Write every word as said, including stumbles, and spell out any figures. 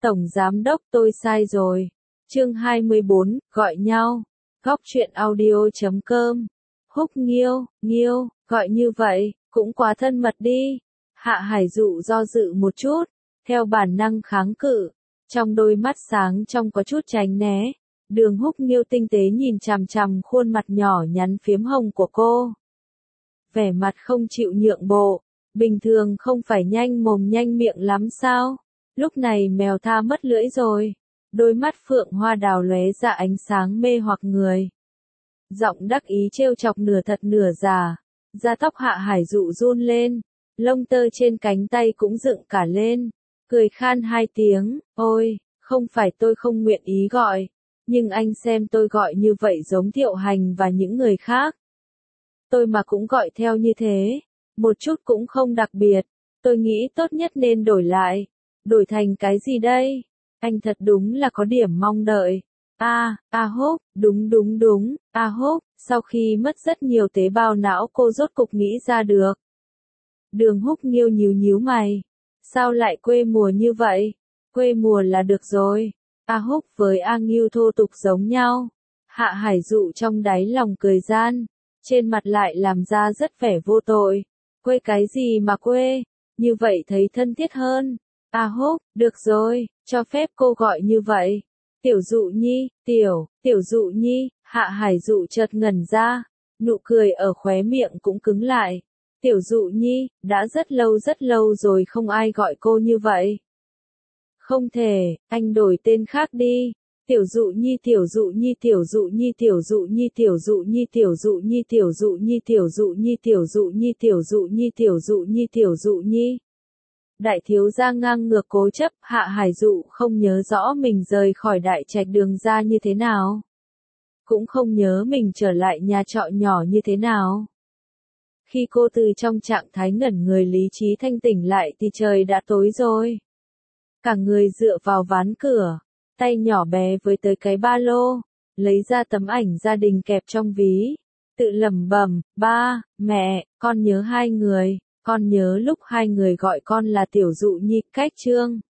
Tổng giám đốc tôi sai rồi. Chương hai mươi bốn, gọi nhau. Góc truyện audio chấm com. Húc Nghiêu, Nghiêu, gọi như vậy, cũng quá thân mật đi. Hạ Hải Dụ do dự một chút, theo bản năng kháng cự, trong đôi mắt sáng trong có chút tránh né. Đường Húc Nghiêu tinh tế nhìn chằm chằm khuôn mặt nhỏ nhắn phiếm hồng của cô. Vẻ mặt không chịu nhượng bộ, bình thường không phải nhanh mồm nhanh miệng lắm sao? Lúc này mèo tha mất lưỡi rồi. Đôi mắt phượng hoa đào lóe ra ánh sáng mê hoặc người. Giọng đắc ý trêu chọc nửa thật nửa giả. Da tóc Hạ Hải Dụ run lên, lông tơ trên cánh tay cũng dựng cả lên. Cười khan hai tiếng, ôi, không phải tôi không nguyện ý gọi, nhưng anh xem tôi gọi như vậy giống Thiệu Hành và những người khác. Tôi mà cũng gọi theo như thế, một chút cũng không đặc biệt, tôi nghĩ tốt nhất nên đổi lại. Đổi thành cái gì đây? Anh thật đúng là có điểm mong đợi. A, A Húc, đúng đúng đúng, A Húc, sau khi mất rất nhiều tế bào não cô rốt cục nghĩ ra được. Đường Húc Nghiêu nhíu nhíu mày. Sao lại quê mùa như vậy? Quê mùa là được rồi. A Húc với A Nghiêu thô tục giống nhau. Hạ Hải Dụ trong đáy lòng cười gian, trên mặt lại làm ra rất vẻ vô tội. Quê cái gì mà quê? Như vậy thấy thân thiết hơn. A Húc, được rồi, cho phép cô gọi như vậy. Tiểu Dụ Nhi, tiểu, tiểu Dụ Nhi, Hạ Hải Dụ chợt ngẩn ra, nụ cười ở khóe miệng cũng cứng lại. Tiểu Dụ Nhi, đã rất lâu rất lâu rồi không ai gọi cô như vậy. Không thể, anh đổi tên khác đi. Tiểu Dụ Nhi, Tiểu Dụ Nhi, Tiểu Dụ Nhi, Tiểu Dụ Nhi, Tiểu Dụ Nhi, Tiểu Dụ Nhi, Tiểu Dụ Nhi, Tiểu Dụ Nhi, Tiểu Dụ Nhi, Tiểu Dụ Nhi, Tiểu Dụ Nhi, Tiểu Dụ Nhi. Đại thiếu gia ngang ngược cố chấp, Hạ Hải Dụ không nhớ rõ mình rời khỏi đại trạch Đường ra như thế nào. Cũng không nhớ mình trở lại nhà trọ nhỏ như thế nào. Khi cô từ trong trạng thái ngẩn người lý trí thanh tỉnh lại thì trời đã tối rồi. Cả người dựa vào ván cửa, tay nhỏ bé với tới cái ba lô, lấy ra tấm ảnh gia đình kẹp trong ví, tự lẩm bẩm, ba, mẹ, con nhớ hai người. Con nhớ lúc hai người gọi con là Tiểu Dụ Nhi, cách chương.